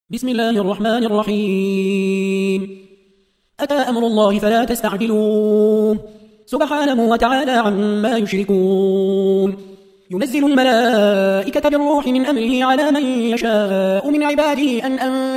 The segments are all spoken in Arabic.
بسم الله الرحمن الرحيم. أتى أمر الله فلا تستعجلوه سبحانه وتعالى عما يشركون. ينزل الملائكة بالروح من أمره على من يشاء من عباده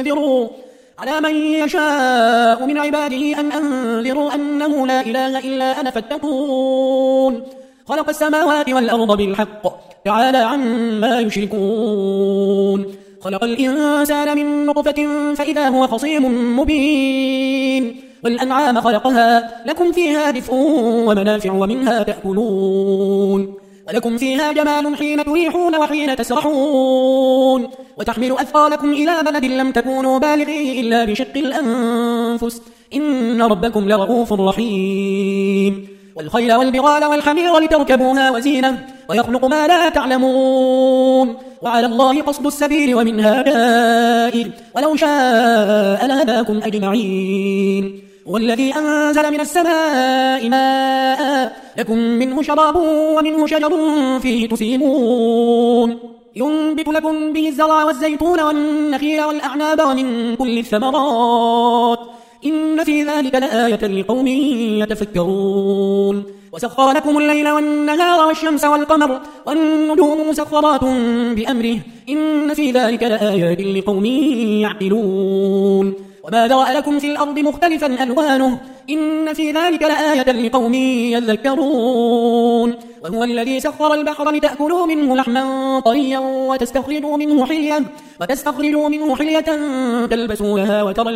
أن أنذروا أنه لا إله إلا أنا فاتقون. خلق السماوات والأرض بالحق تعالى عما يشركون. خلق الإنسان من نطفة فإذا هو خصيم مبين. والأنعام خلقها لكم فيها دفء ومنافع ومنها تأكلون. ولكم فيها جمال حين تريحون وحين تسرحون. وتحمل أثقالكم إلى بلد لم تكونوا بالغيه إلا بشق الأنفس إن ربكم لرؤوف رحيم. والخيل والبغال والحمير لتركبوها وزينة ويخلق ما لا تعلمون. وعلى الله قصد السبيل ومنها جائر ولو شاء لهداكم أجمعين. والذي أنزل من السماء ماء لكم منه شراب ومنه شجر فيه تسيمون. ينبت لكم به الزرع والزيتون والنخيل والأعناب ومن كل الثمرات إن في ذلك لآية لقوم يتفكرون. وسخر لكم الليل والنهار والشمس والقمر والنجوم مسخرات بأمره إن في ذلك لآيات لقوم يعقلون. وما ذرأ لكم في الأرض مختلفا ألوانه إن في ذلك لآية لقوم يذكرون. وهو الذي سخر البحر لتأكلوا منه لحما طريا وتستخرجوا منه حلية تلبسونها وترى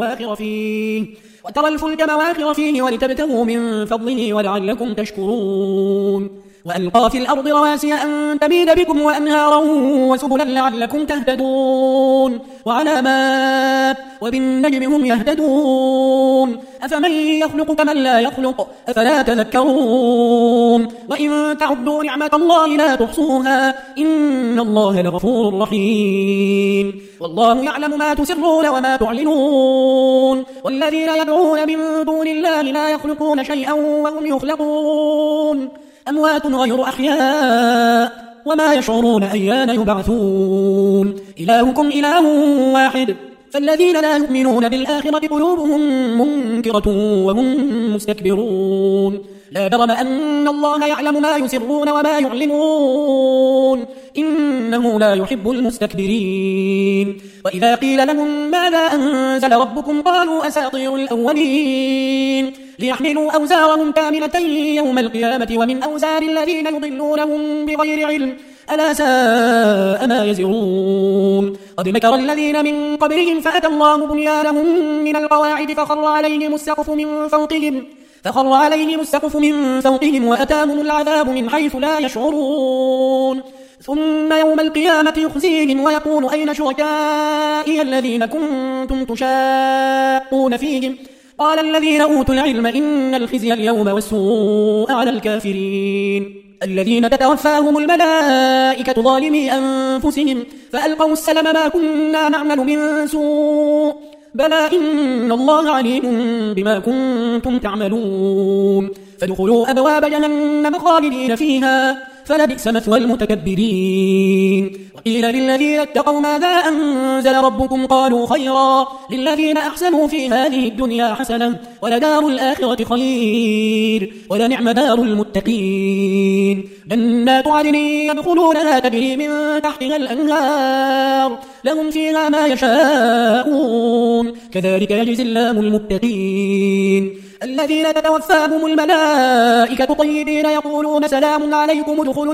الفلك مواخر فيه ولتبتغوا من فضله ولعلكم تشكرون. وألقى في الأرض رواسي أن تميد بكم وأنهارا وسبلا لعلكم تهتدون. وعلامات وبالنجم هم يهتدون. أفمن يخلق كمن لا يخلق أفلا تذكرون. وإن تعدوا نعمة الله لا تحصوها إن الله لغفور رحيم. والله يعلم ما تسرون وما تعلنون. والذين يدعون من دون الله لا يخلقون شيئا وهم يخلقون أموات غير أحياء وما يشعرون أيان يبعثون. إلهكم إله واحد فالذين لا يؤمنون بالآخرة قلوبهم منكرة وهم مستكبرون. لا جرم أن الله يعلم ما يسرون وما يعلنون إنه لا يحب المستكبرين. وإذا قيل لهم ماذا أنزل ربكم قالوا أساطير الأولين ليحملوا أوزارهم كاملة يوم القيامة ومن أوزار الذين يضلونهم بغير علم ألا ساء ما يزرون. قد مكر الذين من قبلهم فأتى الله بنيانهم من القواعد فخر عليهم السقف من فوقهم وأتاهم العذاب من حيث لا يشعرون. ثم يوم القيامة يخزيهم ويقول أين شركائي الذين كنتم تشاقون فيهم قال الذين أوتوا العلم إن الخزي اليوم والسوء على الكافرين الذين تتوفاهم الملائكة ظالمي أنفسهم فألقوا السلم ما كنا نعمل من سوء بلى إن الله عليم بما كنتم تعملون. فادخلوا أبواب جهنم خالدين فيها فلبئس مثوى المتكبرين. وقيل للذين اتقوا ماذا أنزل ربكم قالوا خيرا للذين أحسنوا في هذه الدنيا حسنة ولدار الآخرة خير ولنعم دار المتقين. جنات عدن يدخلونها تجري من تحتها الأنهار لهم فيها ما يشاءون كذلك يجزي الله المتقين. الذين تتوفاهم الملائكة طيبين يقولون سلام عليكم ادخلوا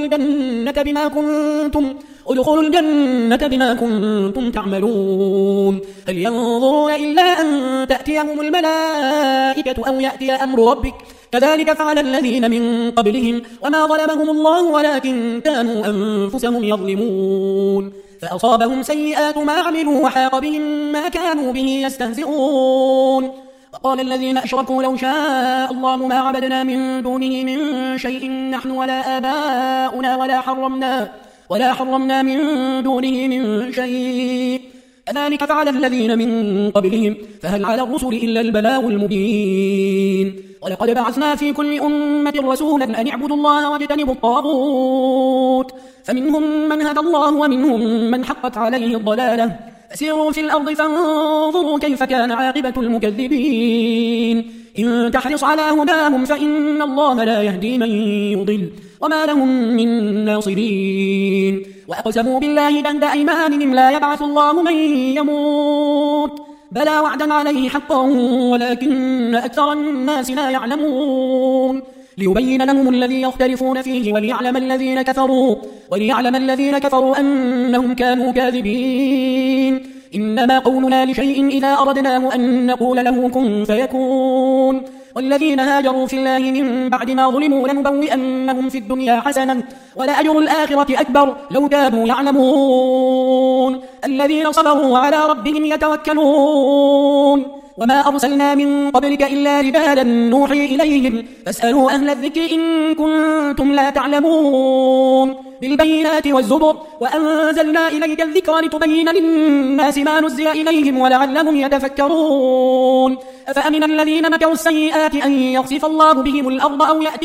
الجنة بما كنتم تعملون. هل ينظرون إلا أن تأتيهم الملائكة أو يأتي أمر ربك كذلك فعل الذين من قبلهم وما ظلمهم الله ولكن كانوا أنفسهم يظلمون. فأصابهم سيئات ما عملوا وحاق بهم ما كانوا به يستهزئون. وقال الذين أشركوا لو شاء الله ما عبدنا من دونه من شيء نحن ولا آباؤنا ولا حرمنا من دونه من شيء كذلك فعل الذين من قبلهم فهل على الرسل إلا البلاغ المبين. ولقد بعثنا في كل أمة رسولا أن اعبدوا الله واجتنبوا الطاغوت فمنهم من هدى الله ومنهم من حقت عليه الضلالة فسيروا في الأرض فانظروا كيف كان عاقبة المكذبين إن تحرص على هداهم فإن الله لا يهدي من يضل وما لهم من ناصرين وأقسموا بالله جهد أيمانهم لا يبعث الله من يموت بلى وعدا عليه حقا ولكن أكثر الناس لا يعلمون ليبين لهم الذي يختلفون فيه وليعلم الذين كفروا أنهم كانوا كاذبين إنما قولنا لشيء إذا أردناه أن نقول له كن فيكون والذين هاجروا في الله من بعد ما ظلموا لنبوئنهم في الدنيا حسنة ولأجر الآخرة أكبر لو كانوا يعلمون الذين صبروا على ربهم يتوكلون وما أرسلنا من قبلك إلا رجالا نوحي إليهم فاسألوا أهل الذكر إن كنتم لا تعلمون بالبينات والزبر وأنزلنا إليك الذكر لتبين للناس ما نزل إليهم ولعلهم يتفكرون أفأمن الذين مكروا السيئات أن يخسف الله بهم الأرض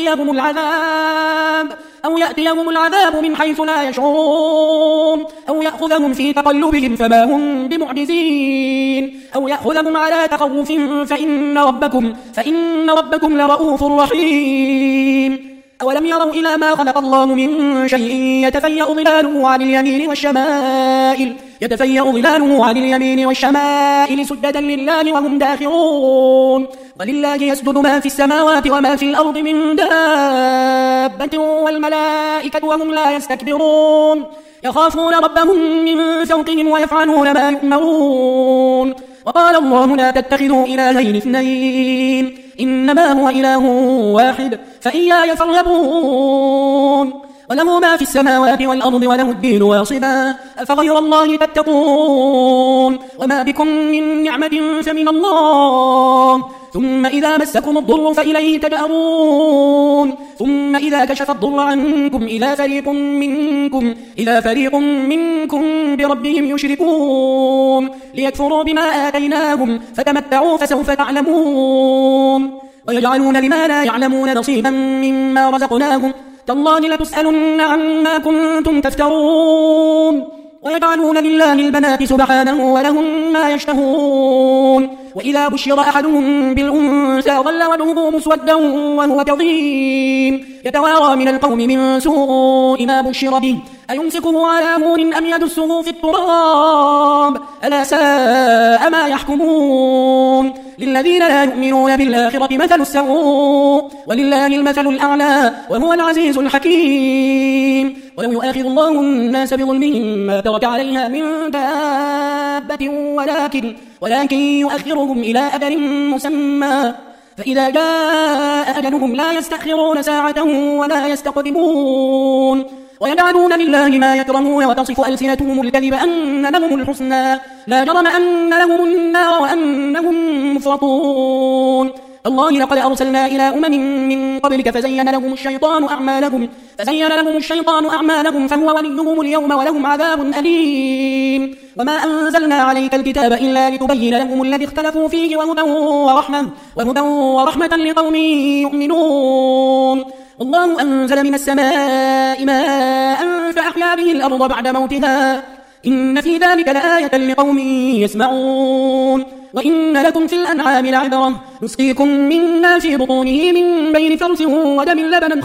أو يأتيهم العذاب من حيث لا يشعرون أو يأخذهم في تقلبهم فما هم بمعجزين أو يأخذهم على تخوف فإن ربكم لرؤوف رحيم أولم يروا إلى ما خلق الله من شيء يتفيأ ظلاله عن اليمين والشمائل سجدا لله وهم داخرون ولله يسجد ما في السماوات وما في الأرض من دابة والملائكة وهم لا يستكبرون يخافون ربهم من فوقهم ويفعلون ما يؤمرون وقال الله لا تتخذوا إلهين اثنين إنما هو إله واحد فإياي فارهبون وله ما في السماوات والأرض وله الدين واصبا أفغير الله تتقون وما بكم من نعمة فمن الله ثم إذا مسكم الضر فإليه تجأرون ثم إذا كشف الضر عنكم إذا فريق منكم بربهم يشركون ليكفروا بما آتيناهم فتمتعوا فسوف تعلمون ويجعلون لما لا يعلمون نصيبا مما رزقناهم تالله لتسألن عما كنتم تفترون ويجعلون لله البنات سبحانه ولهم ما يشتهون وإذا بشر أحدهم بالأنثى ظل وجهه مسودا وهو كظيم يتوارى من القوم من سوء ما بشر به أيمسكه على هون أم يدسه في التراب ألا ساء ما يحكمون للذين لا يؤمنون بالآخرة مثل السوء ولله المثل الأعلى وهو العزيز الحكيم ولو يؤاخذ الله الناس بظلمهم ما ترك عليها من دابة ولكن يؤخرهم إلى أجل مسمى فإذا جاء أجلهم لا يستأخرون ساعة ولا يستقدمون ويجعلون لله ما يكرهون وتصف ألسنتهم الكذب أن لهم الحسنى لا جرم أن لهم النار وأنهم مفرطون الله لقد أرسلنا إلى من قبلك فزين لهم الشيطان أعمالهم فهو وليهم اليوم ولهم عذاب أليم وما أنزلنا عليك الكتاب إلا لتبين لهم الذي اختلفوا فيه وهدى ورحمة لقوم يؤمنون الله أنزل من السماء ماء فأحيا به الأرض بعد موتها إن في ذلك لآية لقوم يسمعون وإن لكم في الأنعام لعبرة نسقيكم مما في بطونه من بين فرث ودم لبنا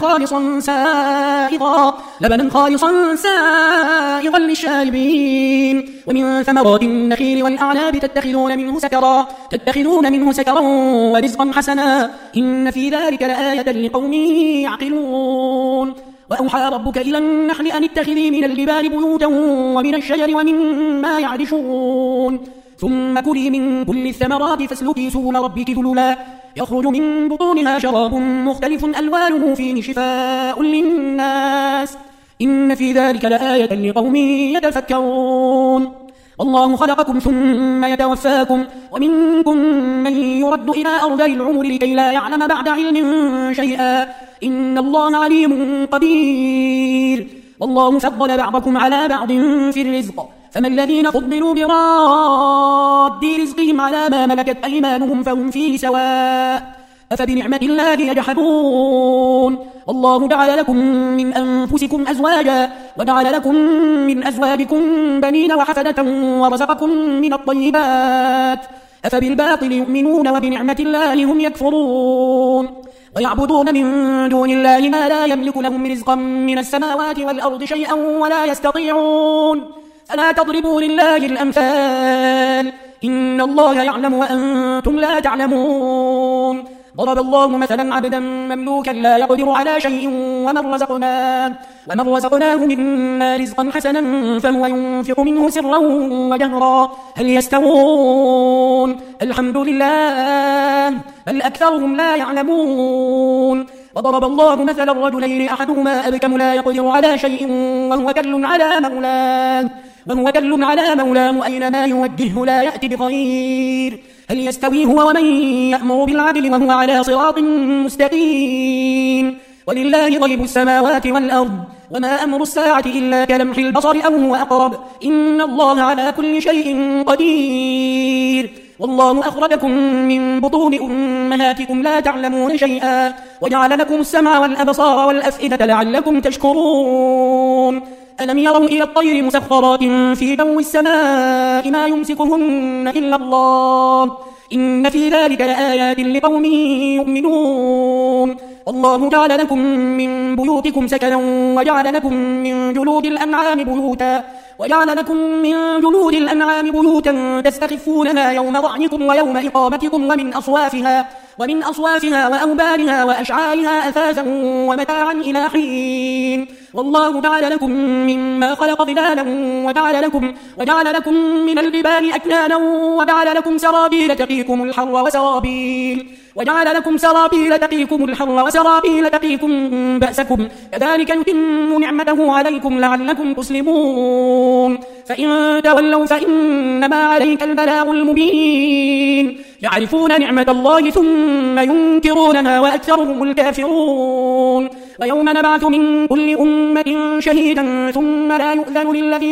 خالصا سائغا للشاربين ومن ثمرات النخيل والأعناب تتخذون منه سكرا ورزقا حسنا إن في ذلك لآية لقوم يعقلون وأوحى ربك إلى النحل أن اتخذي من الجبال بيوتا ومن الشجر ومما يعرشون ثم كلي من كل الثمرات فاسلكي سبل ربك ذللا يخرج من بطونها شراب مختلف ألوانه فيه شفاء للناس إن في ذلك لآية لقوم يتفكرون والله خلقكم ثم يتوفاكم ومنكم من يرد إلى أرذل العمر لكي لا يعلم بعد علم شيئا إن الله عليم قدير والله فضل بعضكم على بعض في الرزق فما الذين فضلوا براد رزقهم على ما ملكت أيمانهم فهم فيه سواء أفبنعمة الله يجحدون والله جعل لكم من أنفسكم أزواجا وجعل لكم من أزواجكم بنين وحفدة ورزقكم من الطيبات أفبالباطل يؤمنون وبنعمة الله هم يكفرون ويعبدون من دون الله ما لا يملك لهم رزقا من السماوات والأرض شيئا ولا يستطيعون فلا تضربوا لله الأمثال إن الله يعلم وأنتم لا تعلمون ضرب الله مثلا عبدا مملوكا لا يقدر على شيء ومن رزقناه منا رزقا حسنا فهو ينفق منه سرا وجهرا هل يستوون الحمد لله بل أكثرهم لا يعلمون وضرب الله مثلا الرجلين أحدهما أبكم لا يقدر على شيء وهو كل على مولاه أينما يوجهه لا يأتي بخير هل يستوي هو ومن يأمر بالعدل وهو على صراط مستقيم ولله غيب السماوات والأرض وما أمر الساعة إلا كلمح البصر أو هو أقرب إن الله على كل شيء قدير والله أخرجكم من بطون أمهاتكم لا تعلمون شيئا وجعل لكم السمع والأبصار والأفئدة لعلكم تشكرون ألم يروا إلى الطير مسخرات في جو السماء ما يمسكهن إلا الله إن في ذلك لآيات لقوم يؤمنون والله جعل لكم من بيوتكم سكنا وجعل لكم من جلود الأنعام بيوتا تستخفونها يوم ضعنكم ويوم إقامتكم ومن أصوافها وأوبارها وأشعارها أثاثا ومتاعا إلى حين والله جعل لكم مما خلق ظلالا وجعل لكم من الجبال أكنانا وجعل لكم سرابيل تقيكم الحر وسرابيل تقيكم بأسكم كذلك يتم نعمته عليكم لعلكم تسلمون فإن تولوا فإنما عليك البلاغ المبين يعرفون نعمة الله ثم ينكرونها وأكثرهم الكافرون ويوم نبعث من كل أمة شهيدا ثم لا يؤذن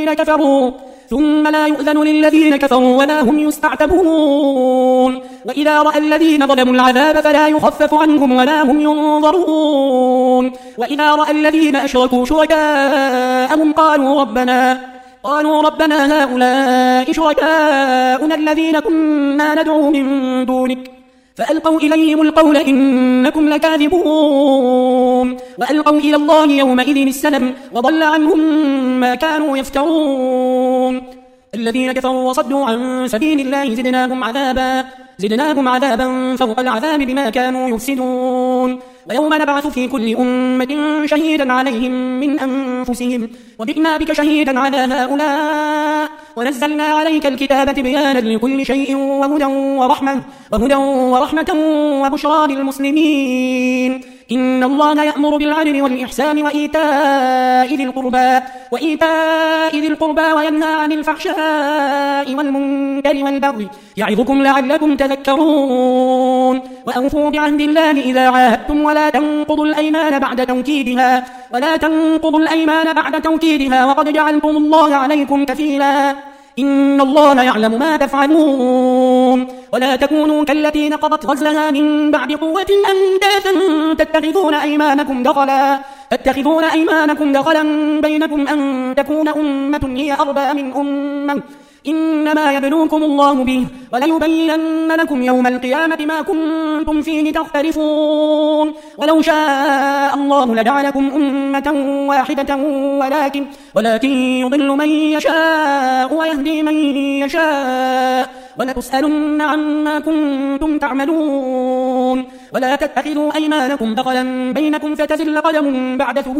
للذين كفروا ولا هم يستعتبون وإذا رأى الذين ظلموا العذاب فلا يخفف عنهم ولا هم ينظرون وإذا رأى الذين أشركوا شركاءهم قالوا ربنا هؤلاء شركاؤنا الذين كنا ندعو من دونك فألقوا إليهم القول إنكم لكاذبون وألقوا إلى الله يومئذ السلم وضل عنهم ما كانوا يفترون الذين كفروا وصدوا عن سبيل الله زدناهم عذابا فوق العذاب بما كانوا يفسدون ويوم نبعث في كل أمة شهيدا عليهم من أنفسهم وجئنا بك شهيدا على هؤلاء ونزلنا عليك الكتاب بيانا لكل شيء وهدى ورحمة وبشرى للمسلمين إن الله يأمر بالعدل والإحسان وإيتاء ذي القربى وينهى عن الفحشاء والمنكر والبغي يعظكم لعلكم تذكرون وأوفوا بعهد الله إذا عاهدتم ولا تنقضوا الأيمان بعد توكيدها وقد جعلتم الله عليكم كفيلا إن الله يعلم ما تفعلون ولا تكونوا كالتي نقضت غزلها من بعد قوة أنداثا تتخذون أيمانكم دخلا بينكم أن تكون أمة هي أربى من أمة إنما يبلوكم الله به وليبينن لكم يوم القيامة ما كنتم فيه تختلفون ولو شاء الله لجعلكم أمة واحدة ولكن يضل من يشاء ويهدي من يشاء ولتسألن عما كنتم تعملون ولا تتخذوا أيمانكم دخلا بينكم فتزل قدم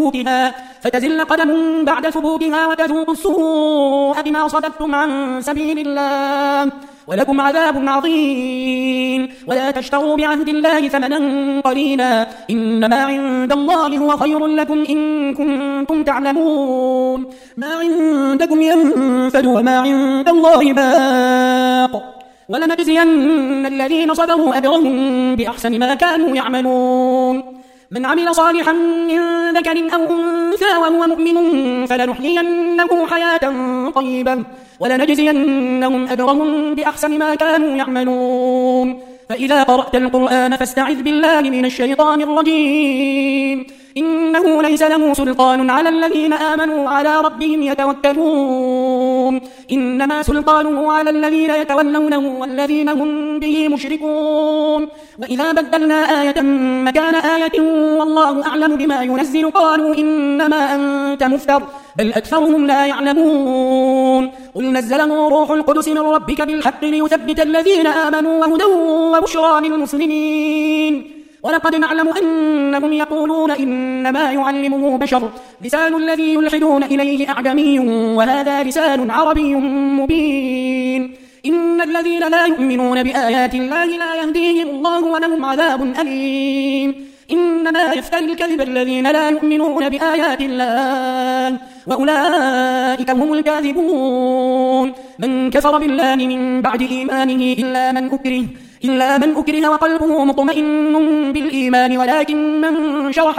بعد ثبوتها وتذوقوا السوء بما صددتم عن سبيل الله ولكم عذاب عظيم ولا تشتروا بعهد الله ثمنا قليلا إنما عند الله هو خير لكم إن كنتم تعلمون ما عندكم ينفد وما عند الله باق ولنجزين الذين صبروا أجرهم بأحسن ما كانوا يعملون من عمل صالحا من ذكر أو أنثى وهو مؤمن فلنحيينه حياة طيبة ولنجزينهم أجرهم بأحسن ما كانوا يعملون فإذا قرأت القرآن فاستعذ بالله من الشيطان الرجيم إنه ليس له سلطان على الذين آمنوا وعلى ربهم يتوكلون إنما سلطانه على الذين يتولونه والذين هم به مشركون وإذا بدلنا آية مكان آية والله أعلم بما ينزل قالوا إنما أنت مفتر بل أكثرهم لا يعلمون قل نزله روح القدس من ربك بالحق ليثبت الذين آمنوا وهدى وبشرى للمسلمين ولقد نعلم أنهم يقولون إنما يعلمه بشر لسان الذي يلحدون إليه أعجمي وهذا لسان عربي مبين إن الذين لا يؤمنون بآيات الله لا يهديهم الله ولهم عذاب أليم إنما يفتري الكذب الذين لا يؤمنون بآيات الله وأولئك هم الكاذبون من كفر بالله من بعد إيمانه إلا من أكره وقلبه مطمئن بالإيمان ولكن من شرح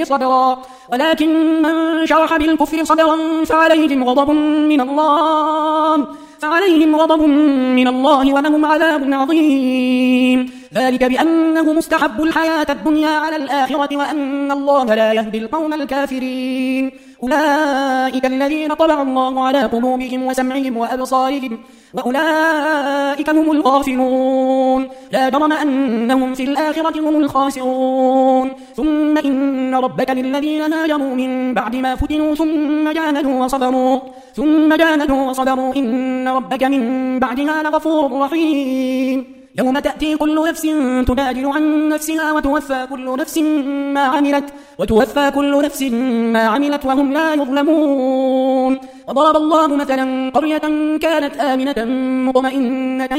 بالكفر صدرا فعليهم غضب من الله ولهم عذاب عظيم ذلك بأنه مستحب الحياة الدنيا على الآخرة وأن الله لا يهدي القوم الكافرين أولئك الذين طبع الله على قلوبهم وسمعهم وأبصارهم وأولئك هم الغافلون لا جرم أنهم في الآخرة هم الخاسرون ثم إن ربك للذين هاجروا من بعد ما فتنوا ثم جاهدوا وصبروا إن ربك من بعدها لغفور رحيم يوم تأتي كل نفس تجادل عن نفسها وتوفى كل نفس ما عملت وهم لا يظلمون وضرب الله مثلا قرية كانت آمنة مطمئنة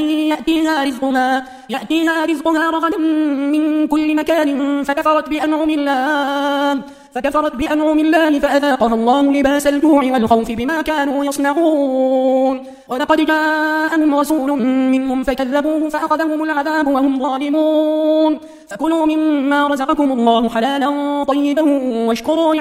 يأتيها رزقها رغدا من كل مكان فكفرت بأنعم الله فأذاقها الله لباس الجوع والخوف بما كانوا يصنعون ولقد جاءهم رسول منهم فكذبوه فأخذهم العذاب وهم ظالمون فكلوا مما رزقكم الله حلالا طيبا واشكروا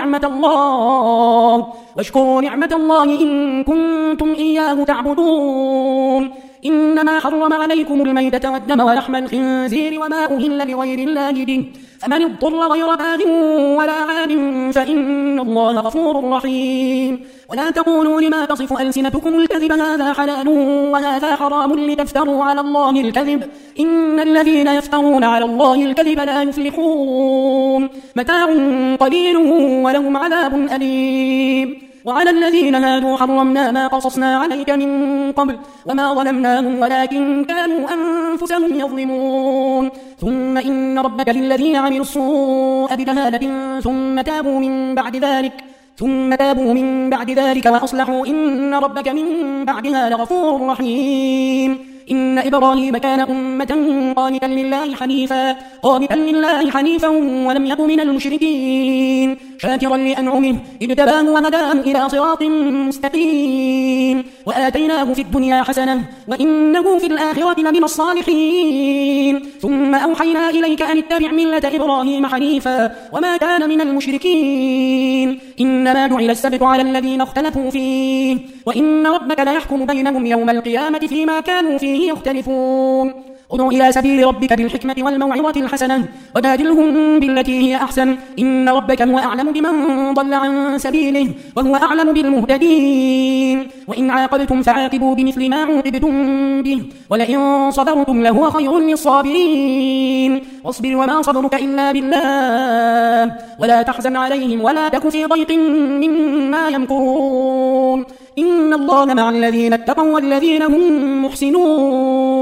نعمة الله إن كنتم إياه تعبدون إنما حرم عليكم الميتة والدم ولحم الخنزير وما أهل لغير الله به فمن اضطر غير باغ ولا عاد فإن الله غفور رحيم ولا تقولوا لما تصف ألسنتكم الكذب هذا حلال وهذا حرام لتفتروا على الله الكذب إن الذين يفترون على الله الكذب لا يفلحون متاع قليل ولهم عذاب أليم وعلى الذين هادوا حرمنا ما قصصنا عليك من قبل وما ظلمناهم ولكن كانوا أنفسهم يظلمون ثم إن ربك للذين عملوا السوء بجهالة ثم تابوا من بعد ذلك وأصلحوا إن ربك من بعدها لغفور رحيم إن إبراهيم كان أمة قانتا لله حنيفا ولم يكن من المشركين شاكرا لأنعمه اجتباه وهداه إلى صراط مستقيم وآتيناه في الدنيا حسنة وإنه في الآخرة لمن الصالحين ثم أوحينا إليك أن اتبع ملة إبراهيم حنيفا وما كان من المشركين إنما جعل السبت على الذين اختلفوا فيه وإن ربك ليحكم بينهم يوم القيامة فيما كانوا فيه يختلفون ادع إلى سبيل ربك بالحكمة والموعظة الحسنة وجادلهم بالتي هي أحسن إن ربك هو أعلم بمن ضل عن سبيله وهو أعلم بالمهتدين وإن عاقبتم فعاقبوا بمثل ما عوقبتم به ولئن صبرتم لهو خير للصابرين واصبر وما صبرك إلا بالله ولا تحزن عليهم ولا تك في ضيق مما يمكرون إن الله مع الذين اتقوا والذين هم محسنون